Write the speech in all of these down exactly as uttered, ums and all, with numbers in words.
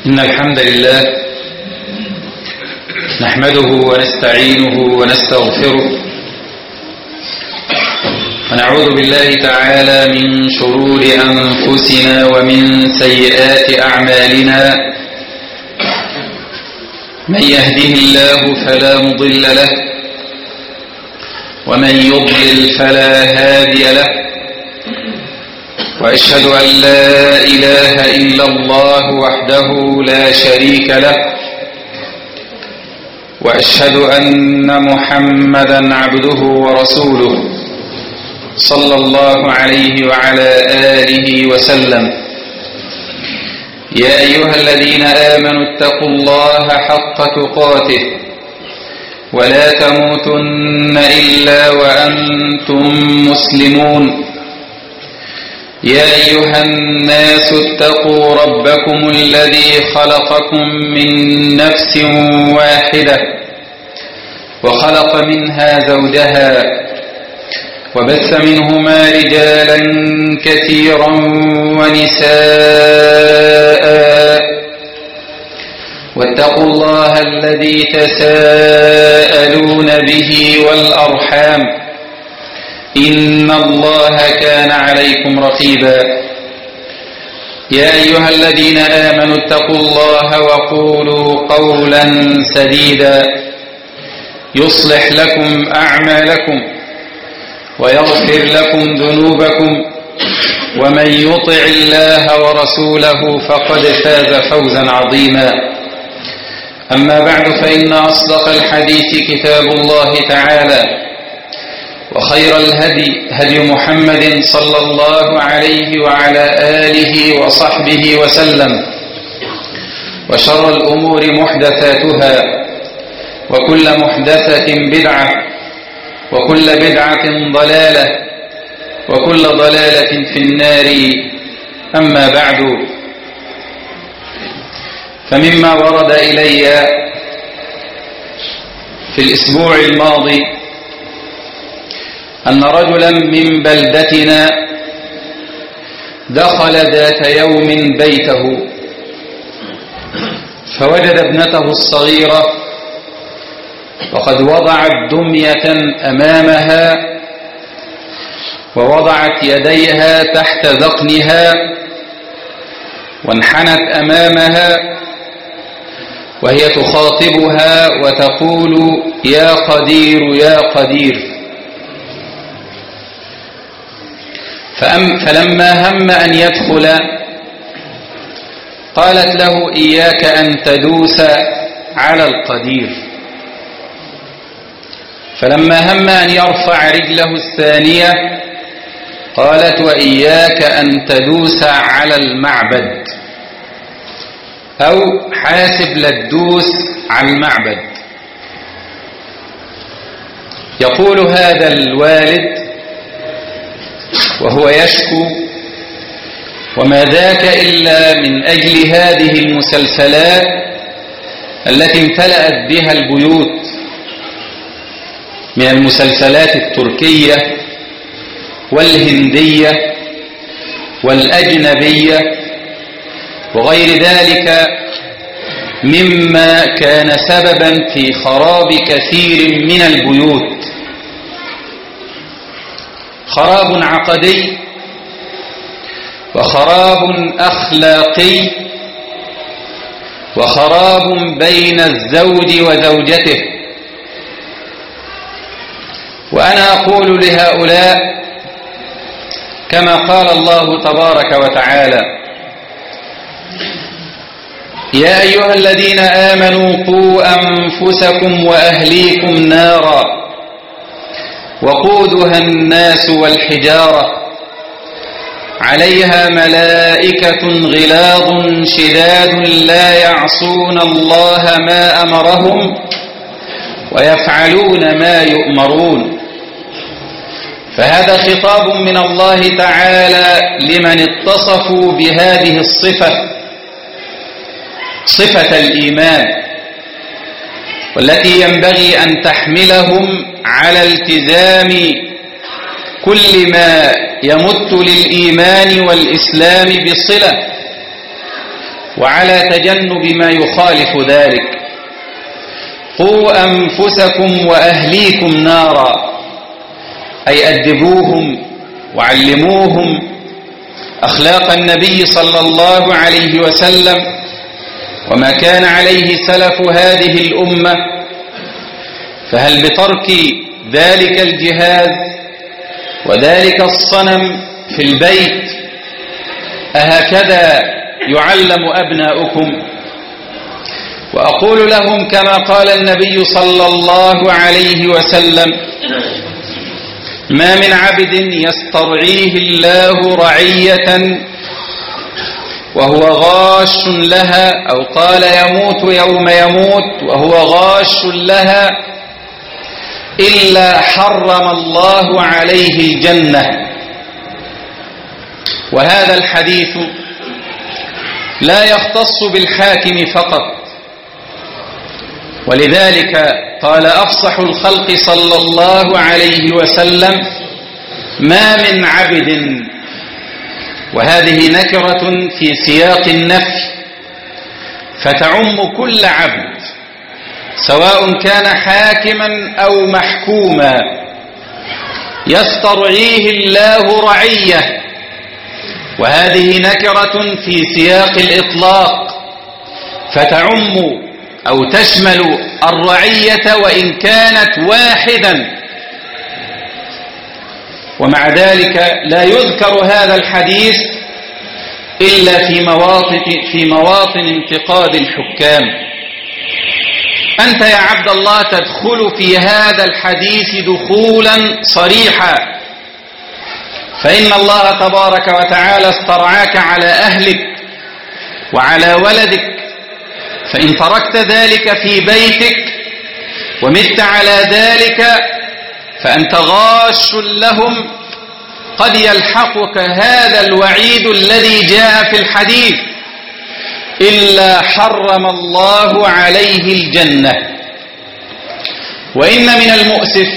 إن الحمد لله نحمده ونستعينه ونستغفره ونعوذ بالله تعالى من شرور أنفسنا ومن سيئات أعمالنا. من يهده الله فلا مضل له ومن يضلل فلا هادي له، وأشهد أن لا إله إلا الله وحده لا شريك له، وأشهد أن محمدا عبده ورسوله صلى الله عليه وعلى آله وسلم. يا أيها الذين آمنوا اتقوا الله حق تقاته ولا تموتن إلا وأنتم مسلمون. يا أيها الناس اتقوا ربكم الذي خلقكم من نفس واحدة وخلق منها زوجها وبث منهما رجالا كثيرا ونساء، واتقوا الله الذي تساءلون به والأرحام إن الله كان عليكم رقيبا. يا أيها الذين آمنوا اتقوا الله وقولوا قولا سديدا يصلح لكم أعمالكم ويغفر لكم ذنوبكم، ومن يطع الله ورسوله فقد فاز فوزا عظيما. أما بعد، فإن أصدق الحديث كتاب الله تعالى، وخير الهدي هدي محمد صلى الله عليه وعلى آله وصحبه وسلم، وشر الأمور محدثاتها، وكل محدثة بدعة، وكل بدعة ضلالة، وكل ضلالة في النار. أما بعد، فمما ورد إلي في الأسبوع الماضي أن رجلا من بلدتنا دخل ذات يوم بيته فوجد ابنته الصغيرة وقد وضعت دمية أمامها ووضعت يديها تحت ذقنها وانحنت أمامها وهي تخاطبها وتقول: يا قدير يا قدير. فلما هم أن يدخل قالت له: إياك أن تدوس على القدير. فلما هم أن يرفع رجله الثانية قالت: وإياك أن تدوس على المعبد، أو حاسب لا تدوس على المعبد. يقول هذا الوالد وهو يشكو: وما ذاك إلا من أجل هذه المسلسلات التي امتلأت بها البيوت من المسلسلات التركية والهندية والأجنبية وغير ذلك، مما كان سببا في خراب كثير من البيوت، خراب عقدي وخراب أخلاقي وخراب بين الزوج وزوجته. وأنا أقول لهؤلاء كما قال الله تبارك وتعالى: يا أيها الذين آمنوا قوا أنفسكم وأهليكم نارا وقودها الناس والحجارة عليها ملائكة غلاظ شداد لا يعصون الله ما أمرهم ويفعلون ما يؤمرون. فهذا خطاب من الله تعالى لمن اتصفوا بهذه الصفة، صفة الإيمان، والتي ينبغي أن تحملهم على التزام كل ما يمت للإيمان والإسلام بصلة، وعلى تجنب ما يخالف ذلك. قوا أنفسكم وأهليكم نارا، أي أدبوهم وعلموهم أخلاق النبي صلى الله عليه وسلم وما كان عليه سلف هذه الأمة. فهل بترك ذلك الجهاد وذلك الصنم في البيت أهكذا يعلم أبناؤكم؟ وأقول لهم كما قال النبي صلى الله عليه وسلم: ما من عبد يسترعيه الله رعية وهو غاش لها، أو قال يموت يوم يموت وهو غاش لها، إلا حرم الله عليه الجنة. وهذا الحديث لا يختص بالحاكم فقط، ولذلك قال أفصح الخلق صلى الله عليه وسلم: ما من عبد، وهذه نكرة في سياق النفي فتعم كل عبد سواء كان حاكما أو محكوما، يسترعيه الله رعية، وهذه نكرة في سياق الإطلاق فتعم أو تشمل الرعية وإن كانت واحدا. ومع ذلك لا يذكر هذا الحديث إلا في مواطن, في مواطن انتقاد الحكام. أنت يا عبد الله تدخل في هذا الحديث دخولا صريحا، فإن الله تبارك وتعالى استرعاك على أهلك وعلى ولدك، فإن تركت ذلك في بيتك ومت على ذلك فأنت غاش لهم، قد يلحقك هذا الوعيد الذي جاء في الحديث: إلا حرم الله عليه الجنة. وإن من المؤسف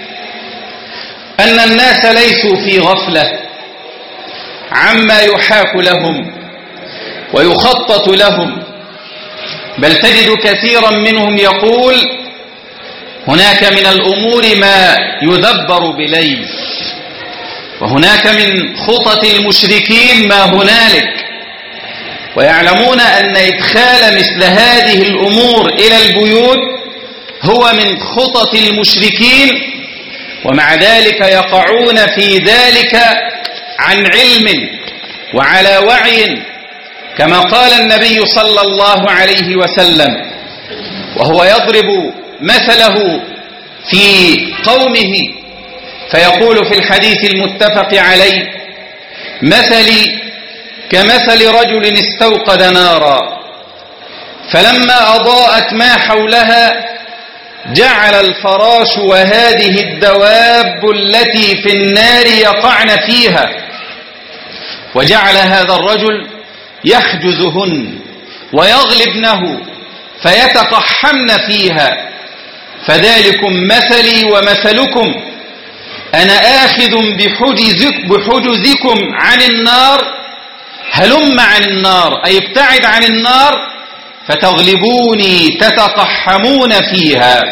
أن الناس ليسوا في غفلة عما يحاك لهم ويخطط لهم، بل تجد كثيرا منهم يقول: هناك من الأمور ما يدبر بليل، وهناك من خطط المشركين ما هنالك، ويعلمون أن إدخال مثل هذه الأمور إلى البيوت هو من خطط المشركين، ومع ذلك يقعون في ذلك عن علم وعلى وعي، كما قال النبي صلى الله عليه وسلم وهو يضرب مثله في قومه فيقول في الحديث المتفق عليه: مثلي كمثل رجل استوقد نارا فلما أضاءت ما حولها جعل الفراش وهذه الدواب التي في النار يقعن فيها، وجعل هذا الرجل يحجزهن ويغلبنه فيتقحمن فيها، فذلكم مثلي ومثلكم، أنا آخذ بحجزك بحجزكم عن النار، هلم عن النار أي ابتعد عن النار فتغلبوني تتقحمون فيها.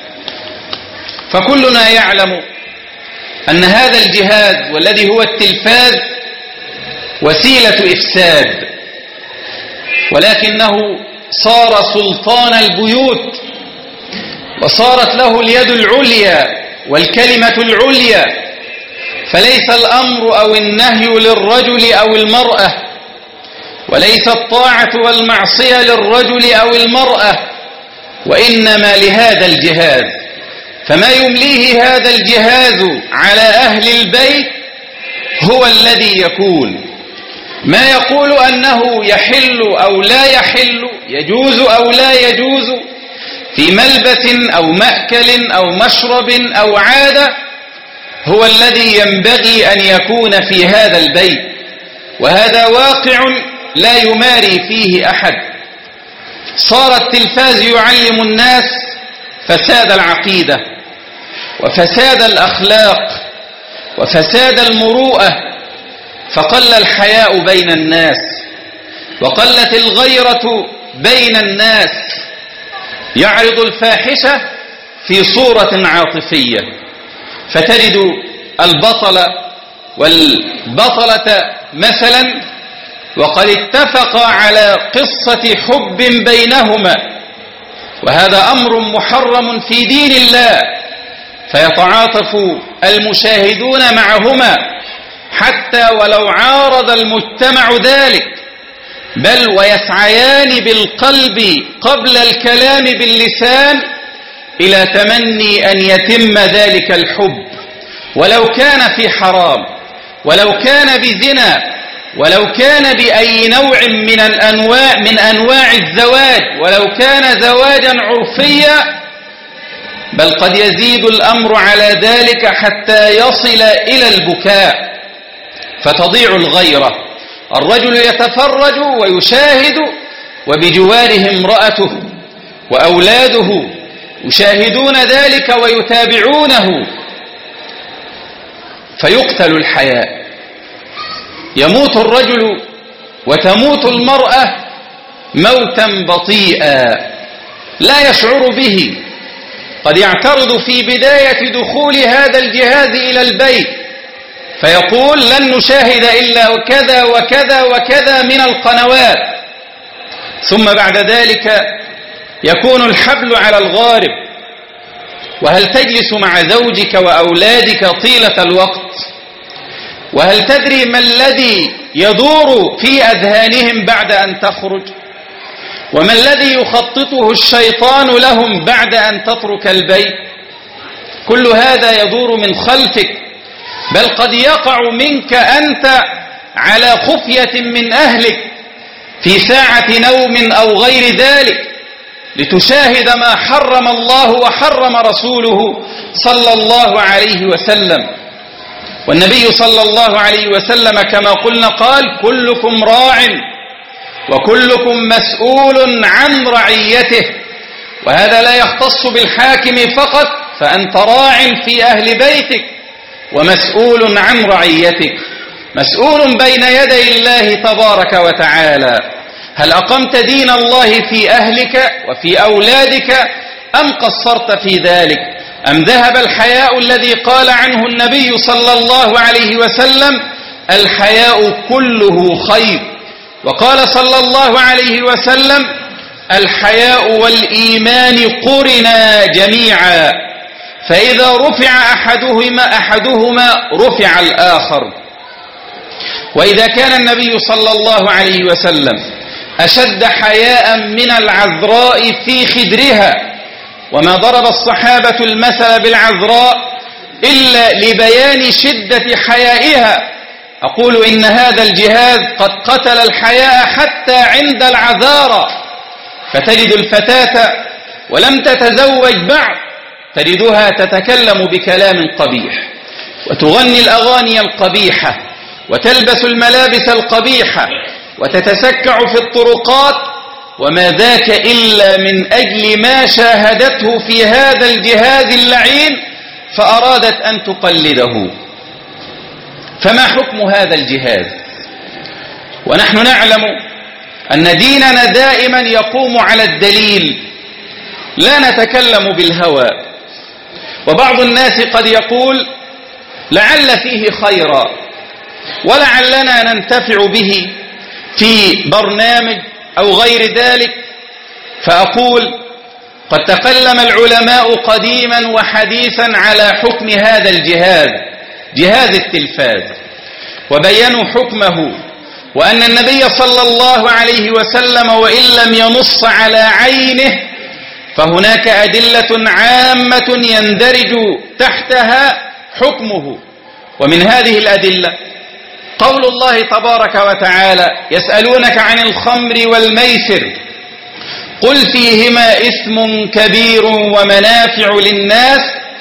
فكلنا يعلم أن هذا الجهاد والذي هو التلفاز وسيلة إفساد، ولكنه صار سلطان البيوت وصارت له اليد العليا والكلمة العليا، فليس الأمر أو النهي للرجل أو المرأة، وليس الطاعة والمعصية للرجل أو المرأة، وإنما لهذا الجهاز. فما يمليه هذا الجهاز على أهل البيت هو الذي يكون، ما يقول أنه يحل أو لا يحل، يجوز أو لا يجوز، في ملبس أو مأكل أو مشرب أو عادة، هو الذي ينبغي أن يكون في هذا البيت، وهذا واقع لا يماري فيه أحد. صار التلفاز يعلم الناس فساد العقيدة وفساد الأخلاق وفساد المروءة، فقل الحياء بين الناس، وقلت الغيرة بين الناس، يعرض الفاحشة في صورة عاطفية، فتجد البطل والبطلة مثلا وقد اتفقا على قصة حب بينهما، وهذا أمر محرم في دين الله، فيتعاطف المشاهدون معهما حتى ولو عارض المجتمع ذلك، بل ويسعيان بالقلب قبل الكلام باللسان إلى تمني أن يتم ذلك الحب، ولو كان في حرام، ولو كان بزنا، ولو كان بأي نوع من الأنواع من أنواع الزواج، ولو كان زواجا عرفيا، بل قد يزيد الأمر على ذلك حتى يصل إلى البكاء، فتضيع الغيرة. الرجل يتفرج ويشاهد وبجواره امرأته وأولاده يشاهدون ذلك ويتابعونه، فيقتل الحياء، يموت الرجل وتموت المرأة موتا بطيئا لا يشعر به، قد يعترض في بداية دخول هذا الجهاز إلى البيت فيقول لن نشاهد إلا كذا وكذا وكذا من القنوات، ثم بعد ذلك يكون الحبل على الغارب. وهل تجلس مع زوجك وأولادك طيلة الوقت؟ وهل تدري ما الذي يدور في أذهانهم بعد أن تخرج؟ وما الذي يخططه الشيطان لهم بعد أن تترك البيت؟ كل هذا يدور من خلفك، بل قد يقع منك أنت على خفية من أهلك في ساعة نوم أو غير ذلك لتشاهد ما حرم الله وحرم رسوله صلى الله عليه وسلم. والنبي صلى الله عليه وسلم كما قلنا قال كلكم راع وكلكم مسؤول عن رعيته، وهذا لا يختص بالحاكم فقط، فأنت راع في أهل بيتك ومسؤول عن رعيتك، مسؤول بين يدي الله تبارك وتعالى. هل أقمت دين الله في أهلك وفي أولادك أم قصرت في ذلك؟ أم ذهب الحياء الذي قال عنه النبي صلى الله عليه وسلم الحياء كله خير، وقال صلى الله عليه وسلم الحياء والإيمان قرنا جميعا، فإذا رفع أحدهما أحدهما رفع الآخر. وإذا كان النبي صلى الله عليه وسلم أشد حياء من العذراء في خدرها، وما ضرب الصحابة المثل بالعذراء إلا لبيان شدة حيائها، أقول إن هذا الجهاد قد قتل الحياء حتى عند العذارى، فتجد الفتاة ولم تتزوج بعد تجدها تتكلم بكلام قبيح وتغني الأغاني القبيحة وتلبس الملابس القبيحة وتتسكع في الطرقات، وما ذاك إلا من أجل ما شاهدته في هذا الجهاز اللعين فأرادت أن تقلده. فما حكم هذا الجهاز؟ ونحن نعلم أن ديننا دائما يقوم على الدليل، لا نتكلم بالهوى. وبعض الناس قد يقول لعل فيه خيرا ولعلنا ننتفع به في برنامج أو غير ذلك، فأقول قد تكلم العلماء قديما وحديثا على حكم هذا الجهاز، جهاز التلفاز، وبينوا حكمه، وأن النبي صلى الله عليه وسلم وإن لم ينص على عينه فهناك أدلة عامة يندرج تحتها حكمه. ومن هذه الأدلة قول الله تبارك وتعالى يسألونك عن الخمر والميسر قل فيهما إثم كبير ومنافع للناس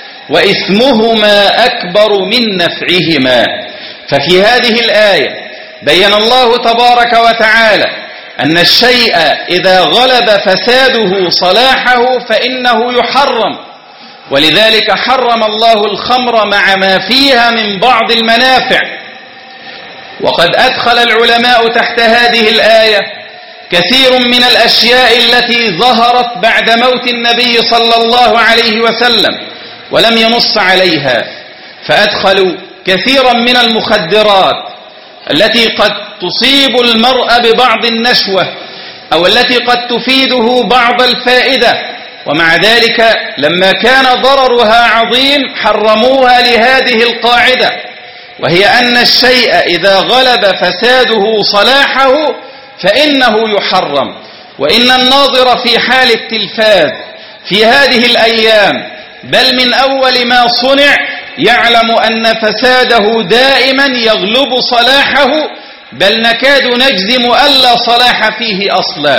وإثمهما أكبر من نفعهما. ففي هذه الآية بين الله تبارك وتعالى أن الشيء إذا غلب فساده صلاحه فإنه يحرم، ولذلك حرم الله الخمر مع ما فيها من بعض المنافع. وقد أدخل العلماء تحت هذه الآية كثير من الأشياء التي ظهرت بعد موت النبي صلى الله عليه وسلم ولم ينص عليها، فأدخلوا كثيرا من المخدرات التي قد تصيب المرء ببعض النشوة أو التي قد تفيده بعض الفائدة، ومع ذلك لما كان ضررها عظيم حرموها لهذه القاعدة، وهي أن الشيء إذا غلب فساده صلاحه فإنه يحرم. وإن الناظر في حال التلفاز في هذه الأيام بل من أول ما صنع يعلم أن فساده دائما يغلب صلاحه، بل نكاد نجزم ألا صلاح فيه أصلا.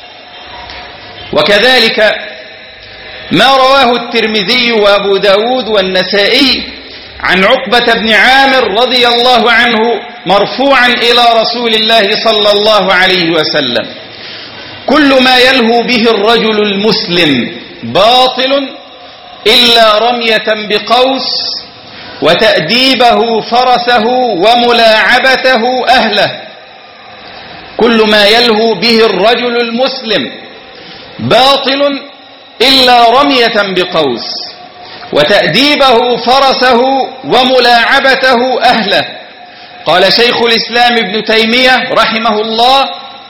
وكذلك ما رواه الترمذي وأبو داود والنسائي عن عقبة بن عامر رضي الله عنه مرفوعا إلى رسول الله صلى الله عليه وسلم: كل ما يلهو به الرجل المسلم باطل إلا رمية بقوس وتأديبه فرسه وملاعبته أهله. كل ما يلهو به الرجل المسلم باطل إلا رمية بقوس وتأديبه فرسه وملاعبته أهله. قال شيخ الإسلام ابن تيمية رحمه الله: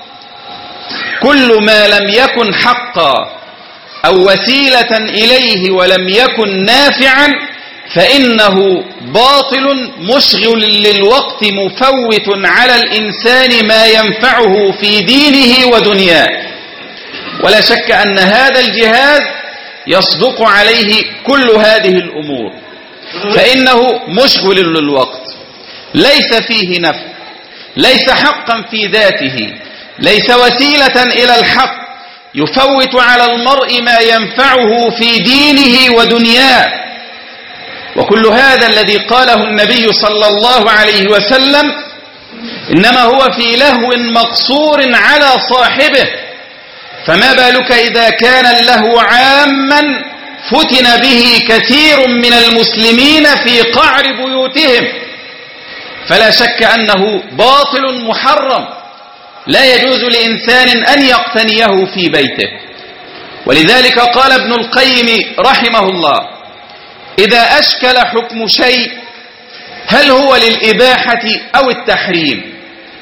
كل ما لم يكن حقا أو وسيلة إليه ولم يكن نافعا فإنه باطل مشغل للوقت مفوت على الإنسان ما ينفعه في دينه ودنياه. ولا شك أن هذا الجهاز يصدق عليه كل هذه الأمور، فإنه مشغل للوقت، ليس فيه نفع، ليس حقا في ذاته، ليس وسيلة إلى الحق، يفوت على المرء ما ينفعه في دينه ودنياه. وكل هذا الذي قاله النبي صلى الله عليه وسلم إنما هو في لهو مقصور على صاحبه، فما بالك إذا كان اللهو عاما فتن به كثير من المسلمين في قعر بيوتهم، فلا شك أنه باطل محرم لا يجوز لإنسان أن يقتنيه في بيته. ولذلك قال ابن القيم رحمه الله: إذا أشكل حكم شيء هل هو للإباحة أو التحريم؟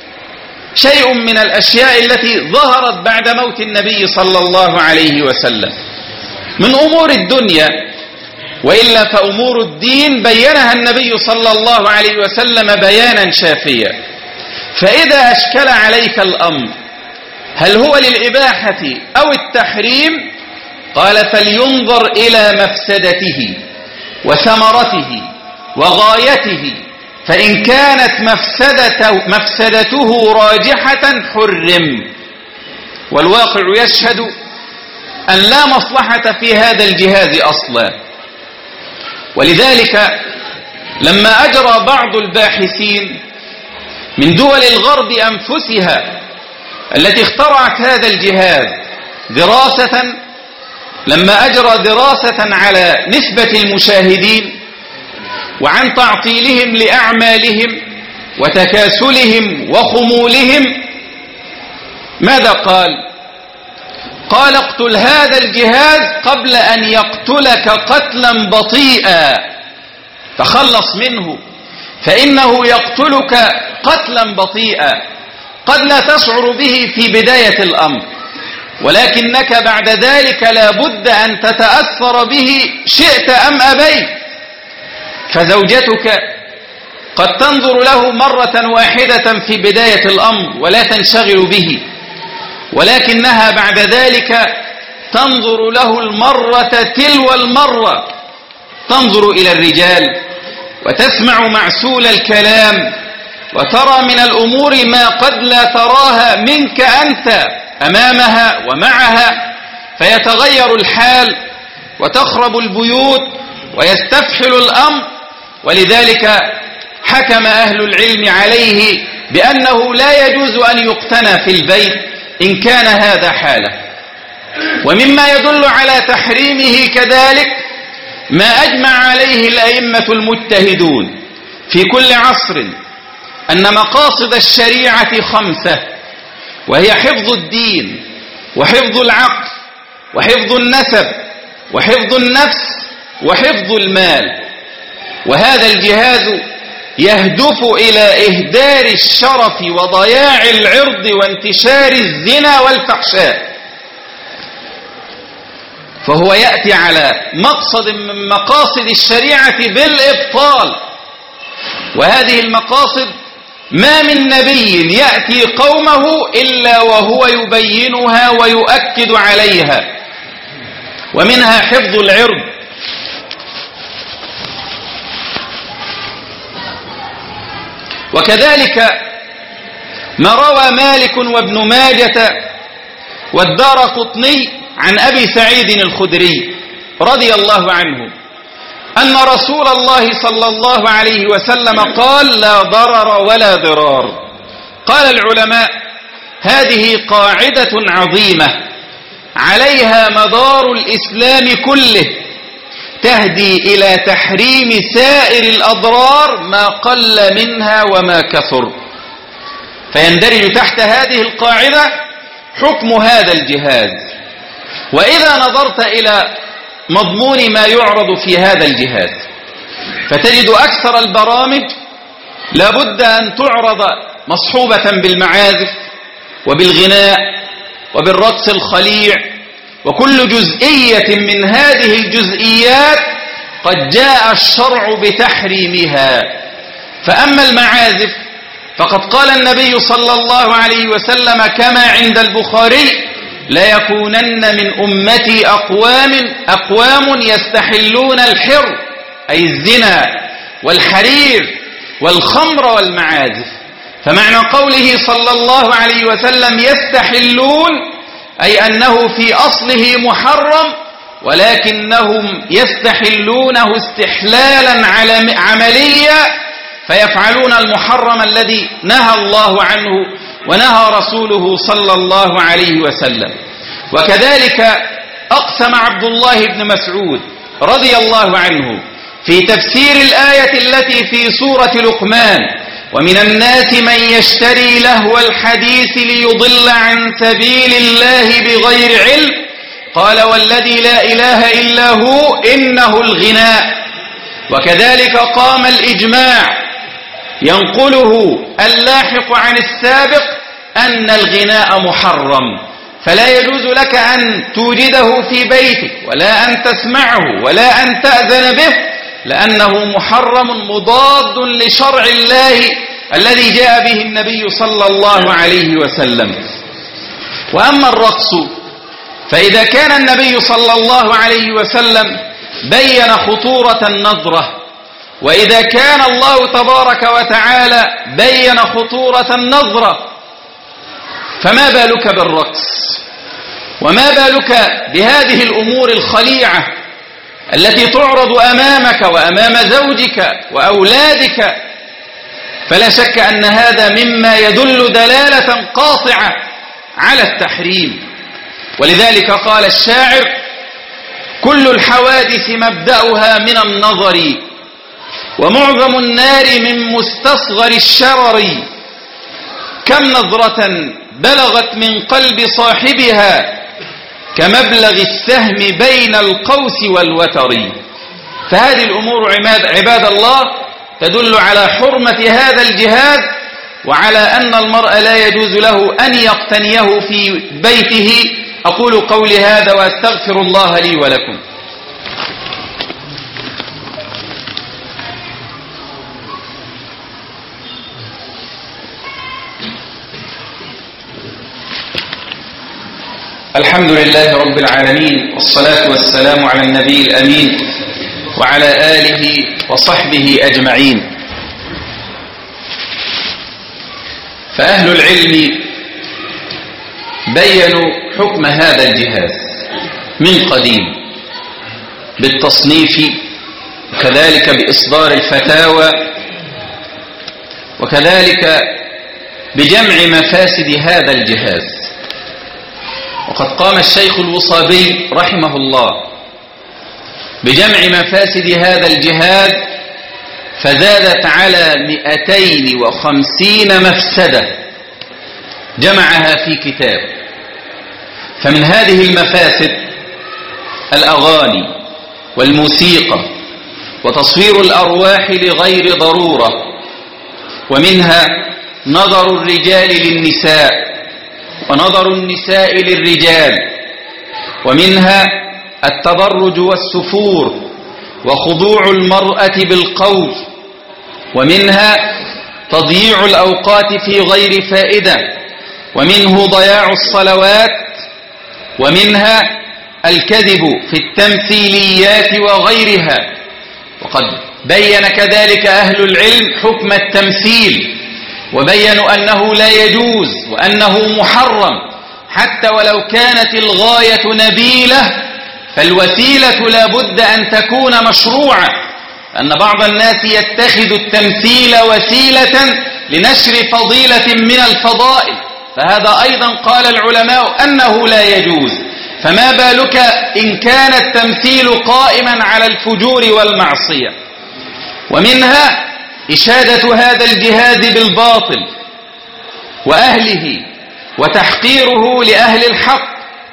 شيء من الأشياء التي ظهرت بعد موت النبي صلى الله عليه وسلم من أمور الدنيا، وإلا فأمور الدين بينها النبي صلى الله عليه وسلم بيانا شافيا. فإذا أشكل عليك الأمر هل هو للإباحة أو التحريم؟ قال: فلينظر إلى مفسدته وثمرته وغايته، فإن كانت مفسدته, مفسدته راجحة حرم. والواقع يشهد أن لا مصلحة في هذا الجهاز أصلا. ولذلك لما أجرى بعض الباحثين من دول الغرب أنفسها التي اخترعت هذا الجهاز دراسة، لما أجرى دراسة على نسبة المشاهدين وعن تعطيلهم لأعمالهم وتكاسلهم وخمولهم، ماذا قال؟ قال: اقتل هذا الجهاز قبل أن يقتلك قتلا بطيئا، تخلص منه، فإنه يقتلك قتلا بطيئا قد لا تشعر به في بداية الأمر، ولكنك بعد ذلك لا بد أن تتأثر به شئت أم أبيت. فزوجتك قد تنظر له مرة واحدة في بداية الأمر ولا تنشغل به، ولكنها بعد ذلك تنظر له المرة تلو المرة، تنظر إلى الرجال وتسمع معسول الكلام وترى من الأمور ما قد لا تراها منك أنت أمامها ومعها، فيتغير الحال وتخرب البيوت ويستفحل الأمر. ولذلك حكم أهل العلم عليه بأنه لا يجوز أن يقتنى في البيت إن كان هذا حاله. ومما يدل على تحريمه كذلك ما أجمع عليه الأئمة المجتهدون في كل عصر أن مقاصد الشريعة خمسة: وهي حفظ الدين وحفظ العقل وحفظ النسب وحفظ النفس وحفظ المال. وهذا الجهاز يهدف إلى إهدار الشرف وضياع العرض وانتشار الزنا والفحشاء. فهو يأتي على مقصد من مقاصد الشريعة بالإبطال، وهذه المقاصد ما من نبي يأتي قومه إلا وهو يبينها ويؤكد عليها، ومنها حفظ العرض. وكذلك ما روى مالك وابن ماجة والدارقطني عن أبي سعيد الخدري رضي الله عنه أن رسول الله صلى الله عليه وسلم قال: لا ضرر ولا ضرار. قال العلماء: هذه قاعدة عظيمة عليها مدار الإسلام كله، تهدي إلى تحريم سائر الأضرار ما قل منها وما كثر. فيندرج تحت هذه القاعدة حكم هذا الجهاز. وإذا نظرت إلى مضمون ما يعرض في هذا الجهاز فتجد أكثر البرامج لابد أن تعرض مصحوبة بالمعازف وبالغناء وبالرقص الخليع، وكل جزئية من هذه الجزئيات قد جاء الشرع بتحريمها. فأما المعازف فقد قال النبي صلى الله عليه وسلم كما عند البخاري: ليكونن من أمتي أقوام أقوام يستحلون الحر، أي الزنا والحرير والخمر والمعازف. فمعنى قوله صلى الله عليه وسلم يستحلون أي أنه في أصله محرم، ولكنهم يستحلونه استحلالا عمليا، فيفعلون المحرم الذي نهى الله عنه ونهى رسوله صلى الله عليه وسلم. وكذلك أقسم عبد الله بن مسعود رضي الله عنه في تفسير الآية التي في سورة لقمان: ومن الناس من يشتري لهو الحديث ليضل عن سبيل الله بغير علم، قال: والذي لا إله إلا هو إنه الغناء. وكذلك قام الإجماع ينقله اللاحق عن السابق أن الغناء محرم، فلا يجوز لك أن توجده في بيتك ولا أن تسمعه ولا أن تأذن به، لأنه محرم مضاد لشرع الله الذي جاء به النبي صلى الله عليه وسلم. وأما الرقص فإذا كان النبي صلى الله عليه وسلم بين خطورة النظرة، وإذا كان الله تبارك وتعالى بين خطورة النظرة، فما بالك بالرقص؟ وما بالك بهذه الأمور الخليعة التي تعرض أمامك وأمام زوجك وأولادك؟ فلا شك أن هذا مما يدل دلالة قاطعة على التحريم. ولذلك قال الشاعر: كل الحوادث مبدأها من النظر، ومعظم النار من مستصغر الشرر، كم نظرة بلغت من قلب صاحبها كمبلغ السهم بين القوس والوتر. فهذه الأمور عباد الله تدل على حرمة هذا الجهاز، وعلى أن المرء لا يجوز له أن يقتنيه في بيته. أقول قولي هذا وأستغفر الله لي ولكم. الحمد لله رب العالمين، والصلاة والسلام على النبي الأمين وعلى آله وصحبه أجمعين. فأهل العلم بيّنوا حكم هذا الجهاز من قديم بالتصنيف، وكذلك بإصدار الفتاوى، وكذلك بجمع مفاسد هذا الجهاز. وقد قام الشيخ الوصابي رحمه الله بجمع مفاسد هذا الجهاز فزادت على مئتين وخمسين مفسدة. جمعها في كتاب. فمن هذه المفاسد الأغاني والموسيقى وتصوير الأرواح لغير ضرورة، ومنها نظر الرجال للنساء ونظر النساء للرجال، ومنها التبرج والسفور وخضوع المرأة بالقول، ومنها تضييع الأوقات في غير فائدة، ومنه ضياع الصلوات، ومنها الكذب في التمثيليات وغيرها. وقد بين كذلك أهل العلم حكم التمثيل، وبينوا أنه لا يجوز وأنه محرم، حتى ولو كانت الغاية نبيلة فالوسيلة لا بد أن تكون مشروعة، أن بعض الناس يتخذ التمثيل وسيلة لنشر فضيلة من الفضائل، فهذا أيضا قال العلماء أنه لا يجوز، فما بالك إن كان التمثيل قائما على الفجور والمعصية. ومنها إشادة هذا الجهاز بالباطل وأهله وتحقيره لأهل الحق،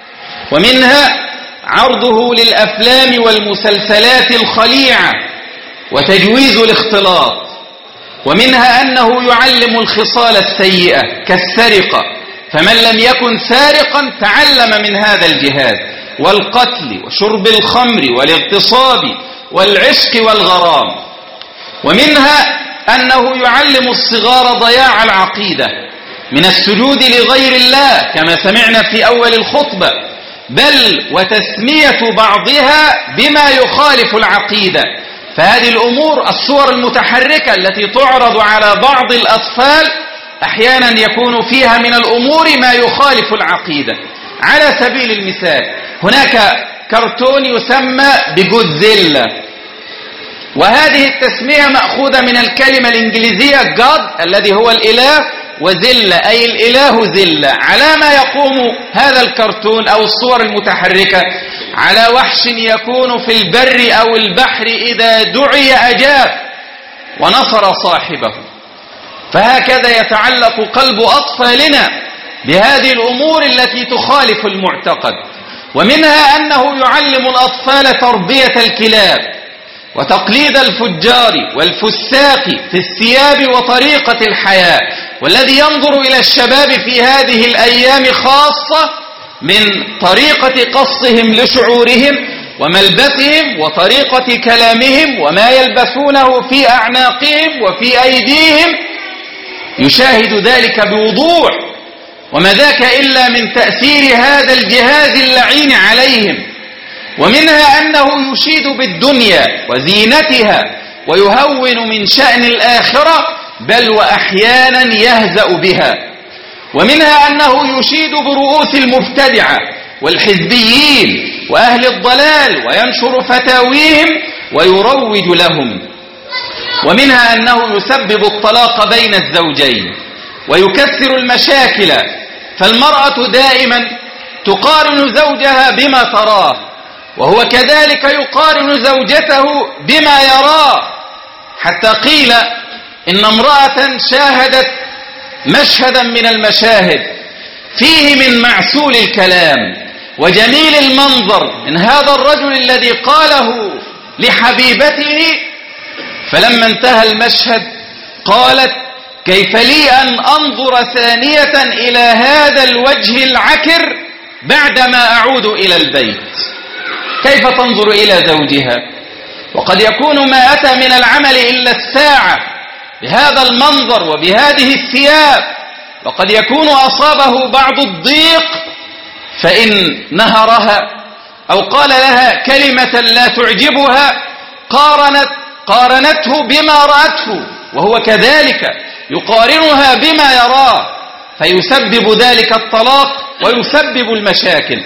ومنها عرضه للأفلام والمسلسلات الخليعة وتجويز الاختلاط، ومنها أنه يعلم الخصال السيئة كالسرقة، فمن لم يكن سارقا تعلم من هذا الجهاز، والقتل وشرب الخمر والاغتصاب والعشق والغرام. ومنها أنه يعلم الصغار ضياع العقيدة من السجود لغير الله كما سمعنا في أول الخطبة، بل وتسمية بعضها بما يخالف العقيدة. فهذه الأمور الصور المتحركة التي تعرض على بعض الأطفال أحيانا يكون فيها من الأمور ما يخالف العقيدة. على سبيل المثال هناك كرتون يسمى بجودزيلا، وهذه التسمية مأخوذة من الكلمة الإنجليزية God الذي هو الإله، وزلة أي الإله زلة. على ما يقوم هذا الكرتون أو الصور المتحركة على وحش يكون في البر أو البحر إذا دعي أجاب ونصر صاحبه. فهكذا يتعلق قلب أطفالنا بهذه الأمور التي تخالف المعتقد. ومنها أنه يعلم الأطفال تربية الكلاب وتقليد الفجار والفساق في الثياب وطريقة الحياة. والذي ينظر إلى الشباب في هذه الأيام خاصة من طريقة قصهم لشعورهم وملبسهم وطريقة كلامهم وما يلبسونه في أعناقهم وفي أيديهم يشاهد ذلك بوضوح، وما ذاك إلا من تأثير هذا الجهاز اللعين عليهم. ومنها أنه يشيد بالدنيا وزينتها ويهون من شأن الآخرة، بل وأحيانا يهزأ بها. ومنها أنه يشيد برؤوس المبتدعة والحزبيين وأهل الضلال وينشر فتاويهم ويروج لهم. ومنها أنه يسبب الطلاق بين الزوجين ويكثر المشاكل، فالمرأة دائما تقارن زوجها بما تراه، وهو كذلك يقارن زوجته بما يراه، حتى قيل إن امرأة شاهدت مشهدا من المشاهد فيه من معسول الكلام وجميل المنظر من هذا الرجل الذي قاله لحبيبته، فلما انتهى المشهد قالت: كيف لي أن أنظر ثانية إلى هذا الوجه العكر بعدما أعود إلى البيت؟ كيف تنظر إلى زوجها وقد يكون ما أتى من العمل إلا الساعة بهذا المنظر وبهذه الثياب، وقد يكون أصابه بعض الضيق فإن نهرها أو قال لها كلمة لا تعجبها قارنت قارنته بما رأته، وهو كذلك يقارنها بما يراه، فيسبب ذلك الطلاق ويسبب المشاكل.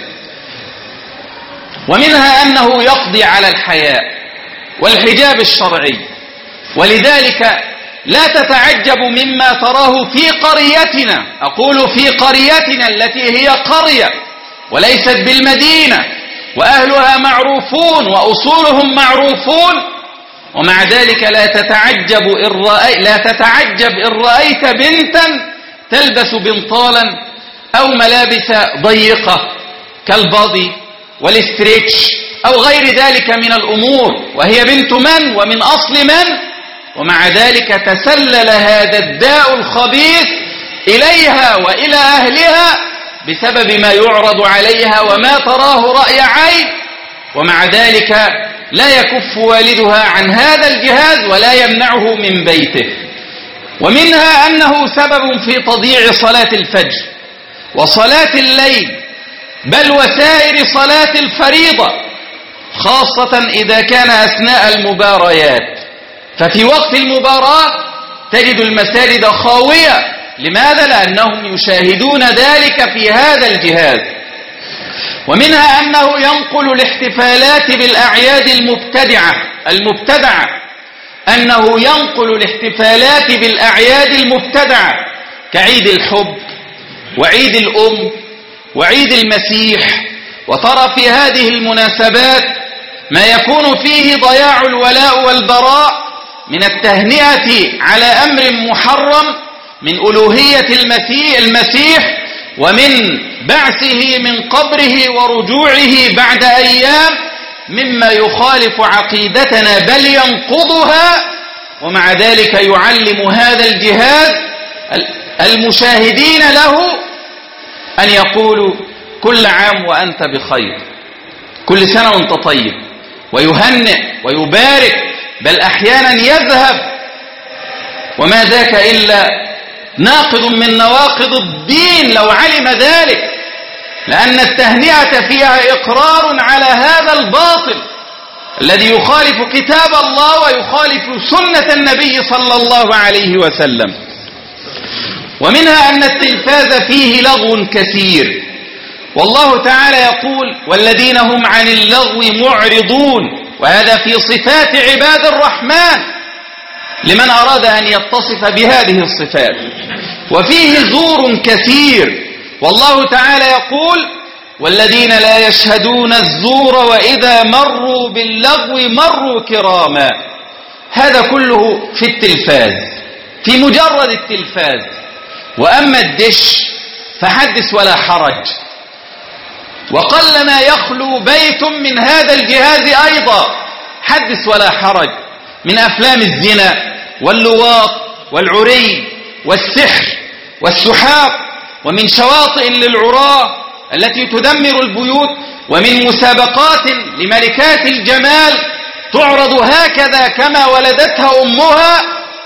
ومنها أنه يقضي على الحياء والحجاب الشرعي، ولذلك لا تتعجب مما تراه في قريتنا، أقول في قريتنا التي هي قرية وليست بالمدينة، وأهلها معروفون وأصولهم معروفون، ومع ذلك لا تتعجب إن رأي لا تتعجب إن رأيت بنتا تلبس بنطالا أو ملابس ضيقة كالبادي والاستريتش أو غير ذلك من الأمور، وهي بنت من ومن أصل من، ومع ذلك تسلل هذا الداء الخبيث إليها وإلى أهلها بسبب ما يعرض عليها وما تراه رأي عين، ومع ذلك لا يكف والدها عن هذا الجهاز ولا يمنعه من بيته. ومنها أنه سبب في تضييع صلاة الفجر وصلاة الليل، بل وسائر صلاة الفريضة، خاصة إذا كان أثناء المباريات. ففي وقت المباراة تجد المساجد خاوية. لماذا؟ لأنهم يشاهدون ذلك في هذا الجهاز. ومنها أنه ينقل الاحتفالات بالأعياد المبتدعة المبتدعة أنه ينقل الاحتفالات بالأعياد المبتدعة كعيد الحب وعيد الأم وعيد المسيح. وترى في هذه المناسبات ما يكون فيه ضياع الولاء والبراء من التهنئة على أمر محرم من ألوهية المسيح, المسيح ومن بعثه من قبره ورجوعه بعد أيام، مما يخالف عقيدتنا بل ينقضها. ومع ذلك يعلم هذا الجهاز المشاهدين له أن يقولوا كل عام وأنت بخير، كل سنة وأنت طيب، ويهنئ ويبارك، بل أحيانا يذهب، وما ذاك إلا ناقض من نواقض الدين لو علم ذلك، لأن التهنئة فيها إقرار على هذا الباطل الذي يخالف كتاب الله ويخالف سنة النبي صلى الله عليه وسلم. ومنها أن التلفاز فيه لغو كثير، والله تعالى يقول والذين هم عن اللغو معرضون، وهذا في صفات عباد الرحمن لمن أراد أن يتصف بهذه الصفات. وفيه زور كثير، والله تعالى يقول والذين لا يشهدون الزور وإذا مروا باللغو مروا كراما. هذا كله في التلفاز، في مجرد التلفاز. وأما الدش فحدث ولا حرج، وقل ما يخلو بيت من هذا الجهاز أيضا، حدث ولا حرج، من أفلام الزنا واللواط والعري والسحر والسحاق، ومن شواطئ للعراة التي تدمر البيوت، ومن مسابقات لملكات الجمال تعرض هكذا كما ولدتها أمها،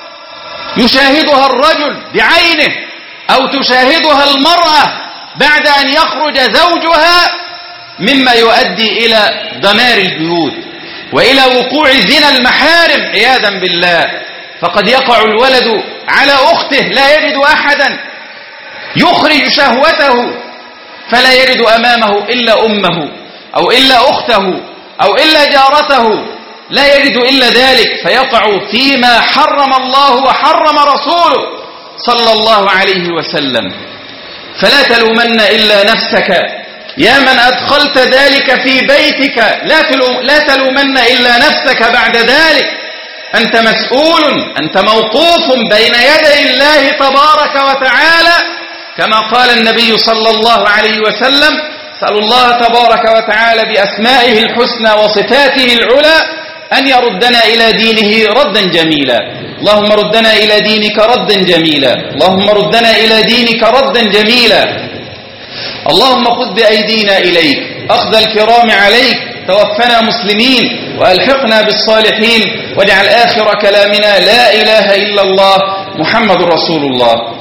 يشاهدها الرجل بعينه أو تشاهدها المرأة بعد أن يخرج زوجها، مما يؤدي إلى دمار البيوت وإلى وقوع زنا المحارم عياذا بالله. فقد يقع الولد على أخته لا يجد أحدا يخرج شهوته، فلا يجد أمامه إلا أمه أو إلا أخته أو إلا جارته، لا يجد إلا ذلك، فيقع فيما حرم الله وحرم رسوله صلى الله عليه وسلم. فلا تلومن إلا نفسك يا من أدخلت ذلك في بيتك، لا تلومن إلا نفسك بعد ذلك. أنت مسؤول، أنت موقوف بين يدي الله تبارك وتعالى، كما قال النبي صلى الله عليه وسلم سأل الله تبارك وتعالى بأسمائه الحسنى وصفاته العلى أن يردنا إلى دينه ردا جميلا. اللهم ردنا إلى دينك ردا جميلا، اللهم ردنا إلى دينك ردا جميلا. اللهم خذ بأيدينا إليك أخذ الكرام عليك، توفنا مسلمين وألحقنا بالصالحين، واجعل آخر كلامنا لا إله إلا الله محمد رسول الله.